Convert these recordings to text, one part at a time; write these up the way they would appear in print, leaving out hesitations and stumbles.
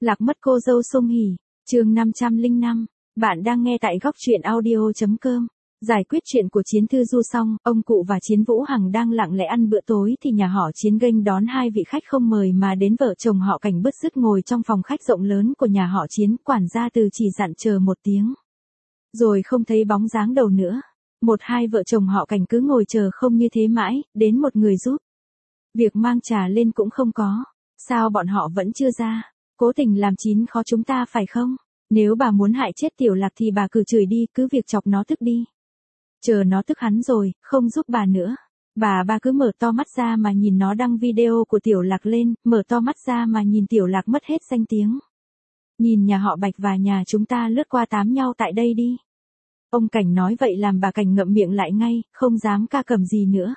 Lạc mất cô dâu Song Hỷ, chương 505. Bạn đang nghe tại góc truyện audio.com. Giải quyết chuyện của Chiến Thư Du xong, ông cụ và Chiến Vũ Hằng đang lặng lẽ ăn bữa tối thì nhà họ Chiến nghênh đón hai vị khách không mời mà đến. Vợ chồng họ Cảnh bứt rứt ngồi trong phòng khách rộng lớn của nhà họ Chiến, quản gia Từ chỉ dặn chờ một tiếng. Rồi không thấy bóng dáng đâu nữa. Hai vợ chồng họ Cảnh cứ ngồi chờ không như thế mãi, đến một người giúp. Việc mang trà lên cũng không có. Sao bọn họ vẫn chưa ra? Cố tình làm chín khó chúng ta phải không? Nếu bà muốn hại chết Tiểu Lạc thì bà cứ chửi đi, cứ việc chọc nó tức đi. Chờ nó tức hắn rồi, không giúp bà nữa. Bà cứ mở to mắt ra mà nhìn nó đăng video của Tiểu Lạc lên, mở to mắt ra mà nhìn Tiểu Lạc mất hết danh tiếng. Nhìn nhà họ Bạch và nhà chúng ta lướt qua tám nhau tại đây đi. Ông Cảnh nói vậy làm bà Cảnh ngậm miệng lại ngay, không dám ca cầm gì nữa.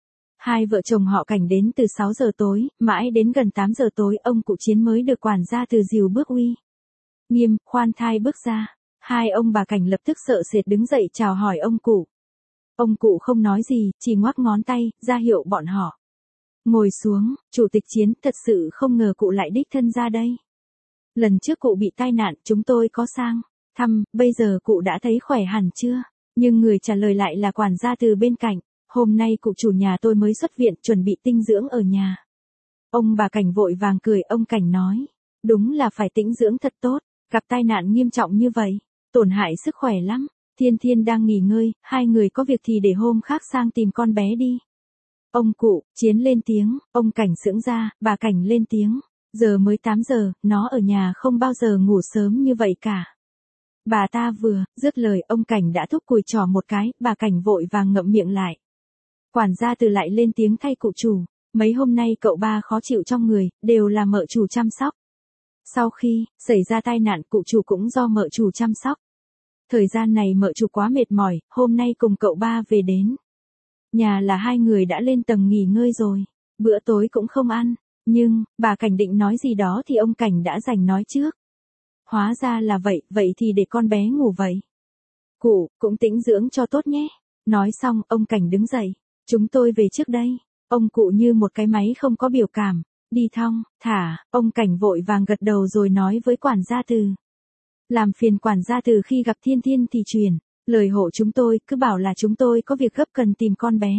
Hai vợ chồng họ Cảnh đến từ 6 giờ tối, mãi đến gần 8 giờ tối ông cụ Chiến mới được quản gia Từ dìu bước uy nghiêm, khoan thai bước ra. Hai ông bà Cảnh lập tức sợ sệt đứng dậy chào hỏi ông cụ. Ông cụ không nói gì, chỉ ngoắc ngón tay, ra hiệu bọn họ ngồi xuống. Chủ tịch Chiến, thật sự không ngờ cụ lại đích thân ra đây. Lần trước cụ bị tai nạn, chúng tôi có sang thăm, bây giờ cụ đã thấy khỏe hẳn chưa? Nhưng người trả lời lại là quản gia Từ bên cạnh. Hôm nay cụ chủ nhà tôi mới xuất viện, chuẩn bị tinh dưỡng ở nhà. Ông bà Cảnh vội vàng cười, ông Cảnh nói. Đúng là phải tĩnh dưỡng thật tốt, gặp tai nạn nghiêm trọng như vậy, tổn hại sức khỏe lắm. Thiên Thiên đang nghỉ ngơi, hai người có việc thì để hôm khác sang tìm con bé đi. Ông cụ Chiến lên tiếng, ông Cảnh sững ra, bà Cảnh lên tiếng. Giờ mới 8 giờ, nó ở nhà không bao giờ ngủ sớm như vậy cả. Bà ta vừa dứt lời ông Cảnh đã thúc cùi trỏ một cái, bà Cảnh vội vàng ngậm miệng lại. Quản gia Từ lại lên tiếng thay cụ chủ. Mấy hôm nay cậu ba khó chịu trong người, đều là mợ chủ chăm sóc. Sau khi xảy ra tai nạn cụ chủ cũng do mợ chủ chăm sóc. Thời gian này mợ chủ quá mệt mỏi, hôm nay cùng cậu ba về đến nhà là hai người đã lên tầng nghỉ ngơi rồi. Bữa tối cũng không ăn, nhưng bà Cảnh định nói gì đó thì ông Cảnh đã giành nói trước. Hóa ra là vậy, vậy thì để con bé ngủ vậy. Cụ cũng tĩnh dưỡng cho tốt nhé. Nói xong ông Cảnh đứng dậy. Chúng tôi về trước đây. Ông cụ như một cái máy không có biểu cảm. Đi thong thả, ông Cảnh vội vàng gật đầu rồi nói với quản gia Từ. Làm phiền quản gia Từ khi gặp Thiên Thiên thì truyền lời hộ chúng tôi, cứ bảo là chúng tôi có việc gấp cần tìm con bé.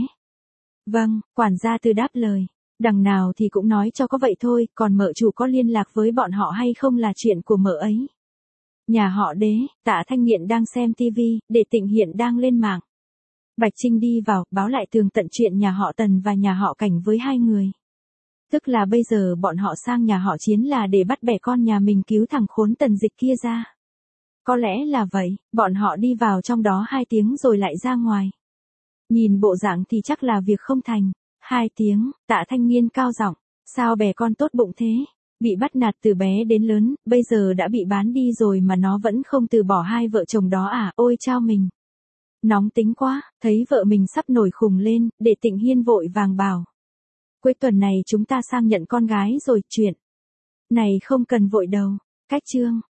Vâng, quản gia Từ đáp lời. Đằng nào thì cũng nói cho có vậy thôi, còn mợ chủ có liên lạc với bọn họ hay không là chuyện của mợ ấy. Nhà họ Đế, Tạ Thanh Nghiện đang xem tivi, để Tịnh hiện đang lên mạng. Bạch Trinh đi vào, báo lại tường tận chuyện nhà họ Tần và nhà họ Cảnh với hai người. Tức là bây giờ bọn họ sang nhà họ Chiến là để bắt bẻ con nhà mình cứu thằng khốn Tần Dịch kia ra. Có lẽ là vậy, bọn họ đi vào trong đó 2 tiếng rồi lại ra ngoài. Nhìn bộ dạng thì chắc là việc không thành. 2 tiếng, Tạ Thanh Nghiên cao giọng, sao bè con tốt bụng thế? Bị bắt nạt từ bé đến lớn, bây giờ đã bị bán đi rồi mà nó vẫn không từ bỏ hai vợ chồng đó à? Ôi chao mình. Nóng tính quá, thấy vợ mình sắp nổi khùng lên, để Tịnh Hiên vội vàng bảo. Cuối tuần này chúng ta sang nhận con gái rồi, chuyện này không cần vội đâu. Cách chương